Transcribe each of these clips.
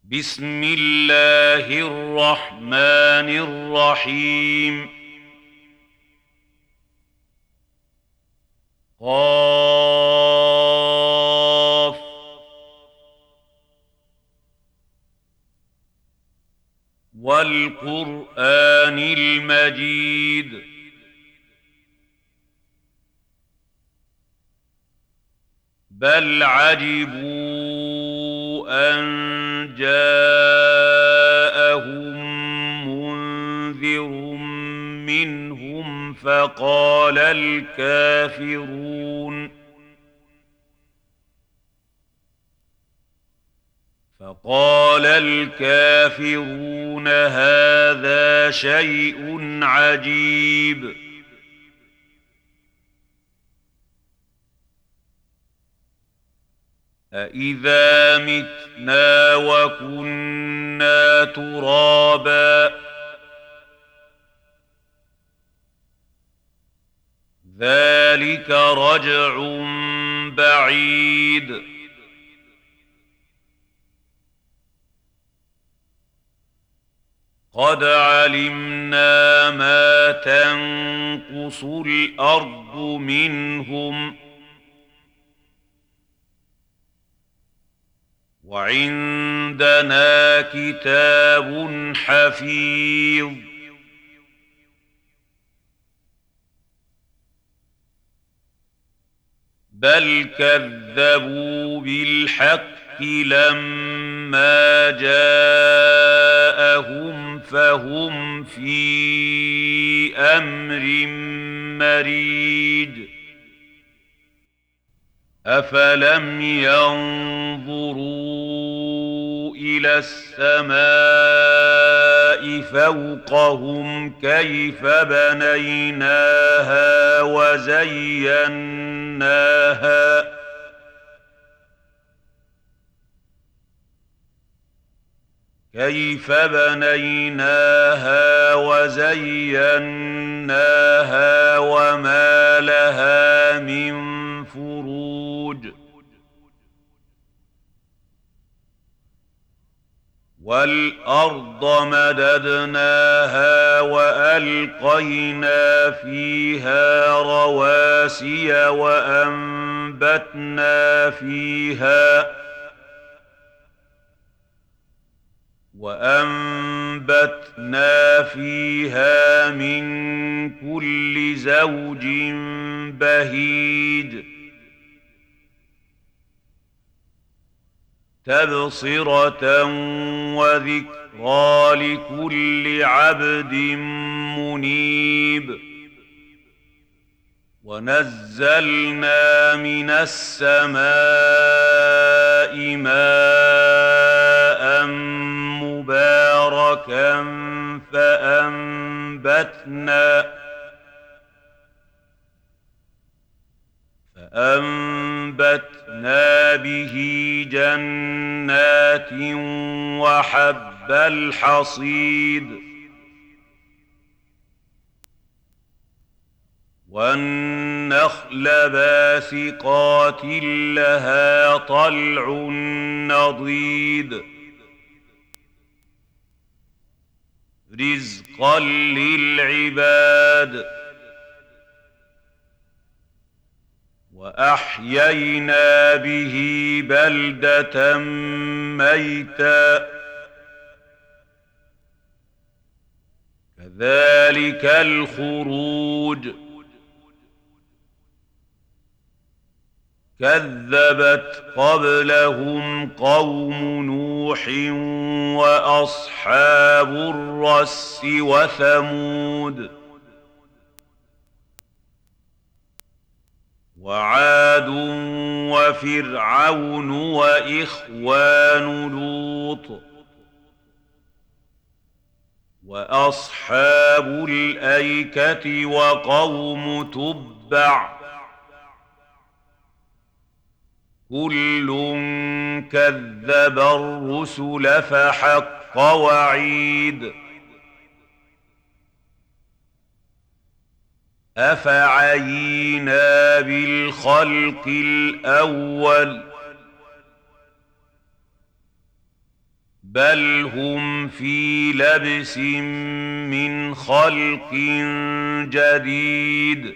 بسم الله الرحمن الرحيم. قاف. والقرآن المجيد. بل عجبوا أن جاءهم منذر منهم فقال الكافرون هذا شيء عجيب. أإذا متنا وكنا ترابا ذلك رجع بعيد. قد علمنا ما تنقص الأرض منهم وعندنا كتاب حفيظ. بل كذبوا بالحق لما جاءهم فهم في أمر مريج. أفلم ينظروا إلى السماء فوقهم كيف بنيناها وزيناها وما لها من فروج. والأرض مددناها وألقينا فيها رواسي وأنبتنا فيها من كل زوج بهيج. تبصرة وذكرى لكل عبد منيب. ونزلنا من السماء ماء مباركا فأنبتنا به جنات وحب الحصيد. والنخل باسقات لها طلع نضيد. رزقا للعباد. وأحيينا به بلدة ميتا. كذلك الخروج. كذبت قبلهم قوم نوح وأصحاب الرس وثمود وعاد وفرعون وإخوان لوط وأصحاب الأيكة وقوم تبع كل كذب الرسل فحق وعيد. أفعينا بالخلق الأول بل هم في لبس من خلق جديد.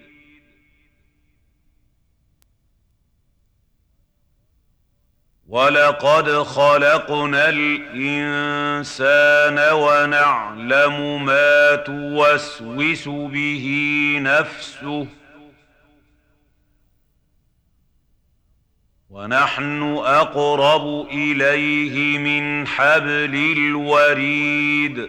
ولقد خلقنا الإنسان ونعلم ما توسوس به نفسه ونحن أقرب إليه من حبل الوريد.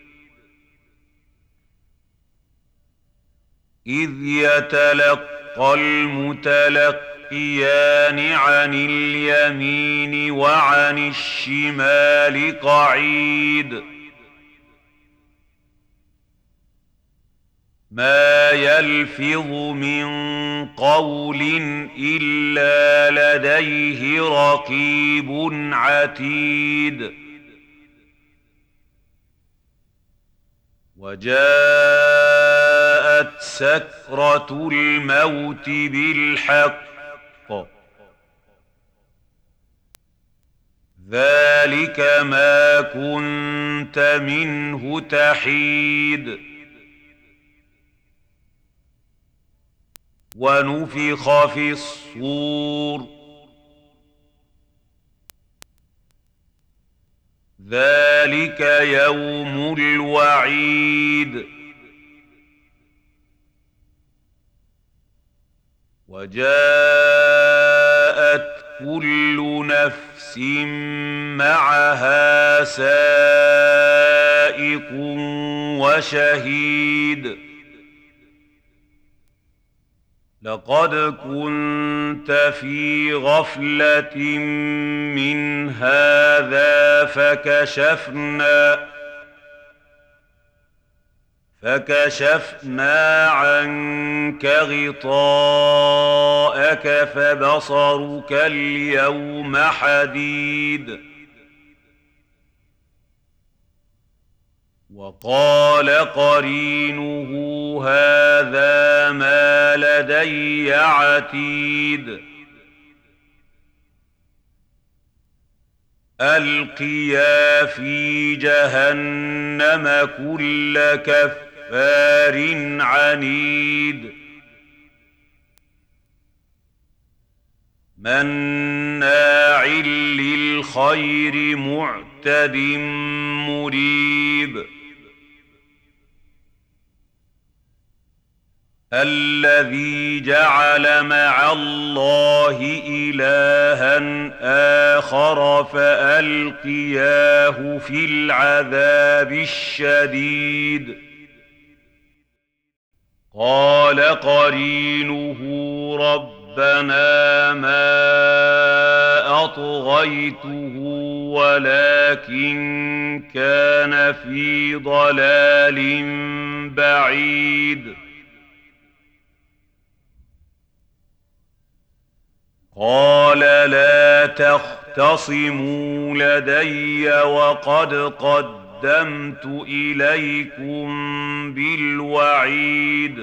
إذ يتلقى المتلقيان عن اليمين وعن الشمال قعيد. ما يلفظ من قول إلا لديه رقيب عتيد. وجاءت سكرة الموت بالحق ذلك ما كنت منه تحيد. ونفخ في الصور ذلك يوم الوعيد. وجاءت كل نفس معها سائق وشهيد. لقد كنت في غفلة من هذا فكشفنا عنك غطاءك فبصرك اليوم حديد. وقال قرينه هذا ما لدي عتيد. ألقيا في جهنم كل كفار عنيد. مناع للخير معتد مريب. الذي جعل مع الله إلها آخر فألقياه في العذاب الشديد. قال قرينه ربنا ما أطغيته ولكن كان في ضلال بعيد. قال لا تختصموا لدي وقد قدمت إليكم بالوعيد.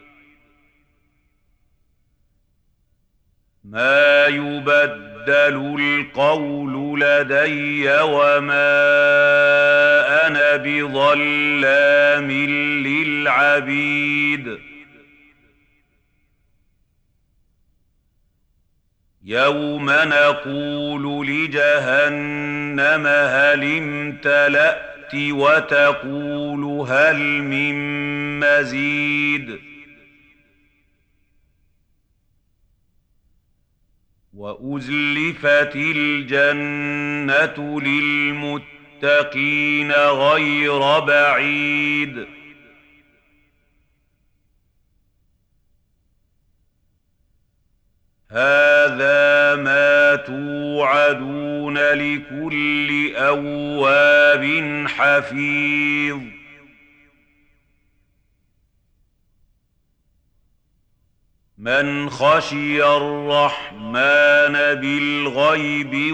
ما يبدل القول لدي وما أنا بظلام للعبيد. يوم نقول لجهنم هل امتلأت وتقول هل من مزيد. وأزلفت الجنة للمتقين غير بعيد. هذا ما توعدون لكل أواب حفيظ. من خشي الرحمن بالغيب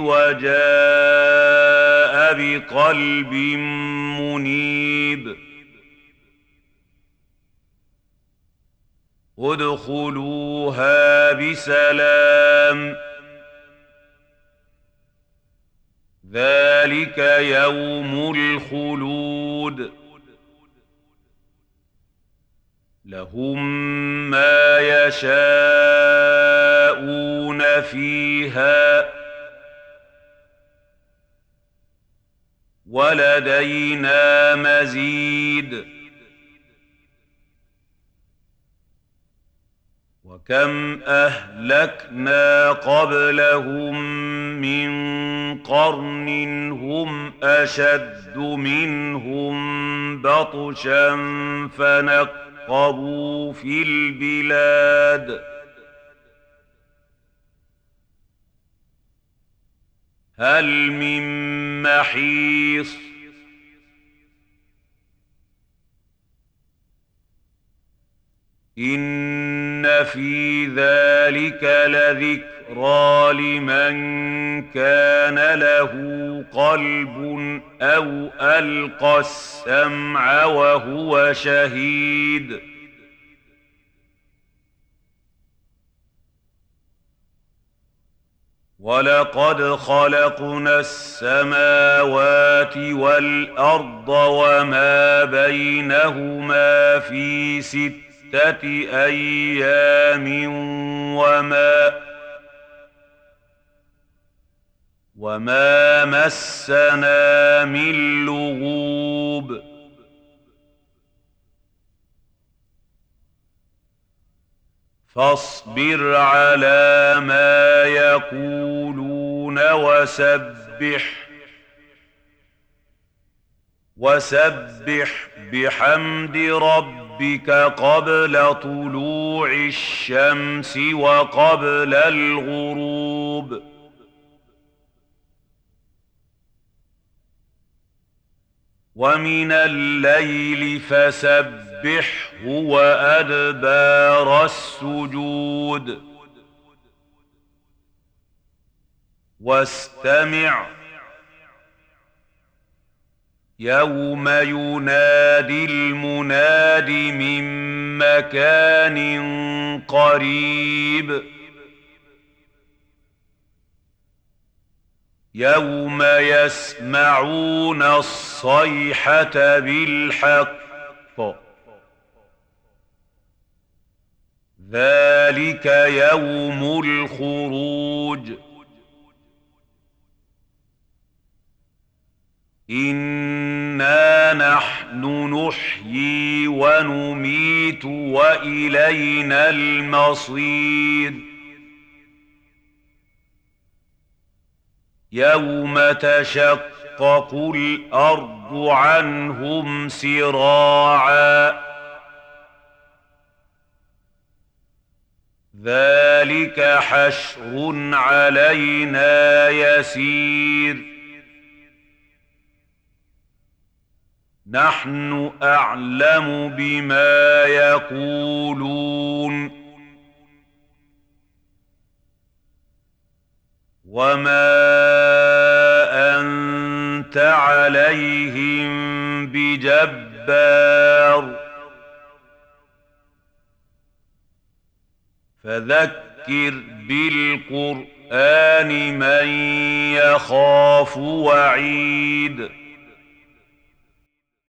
وجاء بقلب منيب. ادخلوها بسلام ذلك يوم الخلود لهم ما يشاءون فيها ولدينا مزيد وكم أهلكنا قبلهم من قرن هم أشد منهم بطشا فنقبوا في البلاد هل من محيص إن في ذلك لذكرى لمن كان له قلب أو ألقى السمع وهو شهيد ولقد خلقنا السماوات والأرض وما بينهما في 6 أيام وما مسنا من لغوب فاصبر على ما يقولون وسبح بحمد ربك قبل طلوع الشمس وقبل الغروب ومن الليل فسبحه وأدبار السجود واستمع يوم ينادي المناد من مكان قريب يوم يسمعون الصيحة بالحق ذلك يوم الخروج إنا نحن نحيي ونميت وإلينا المصير يوم تشقق الأرض عنهم سراعا ذلك حشر علينا يسير نحن أعلم بما يقولون وما أنت عليهم بجبار فذكر بالقرآن من يخاف وعيد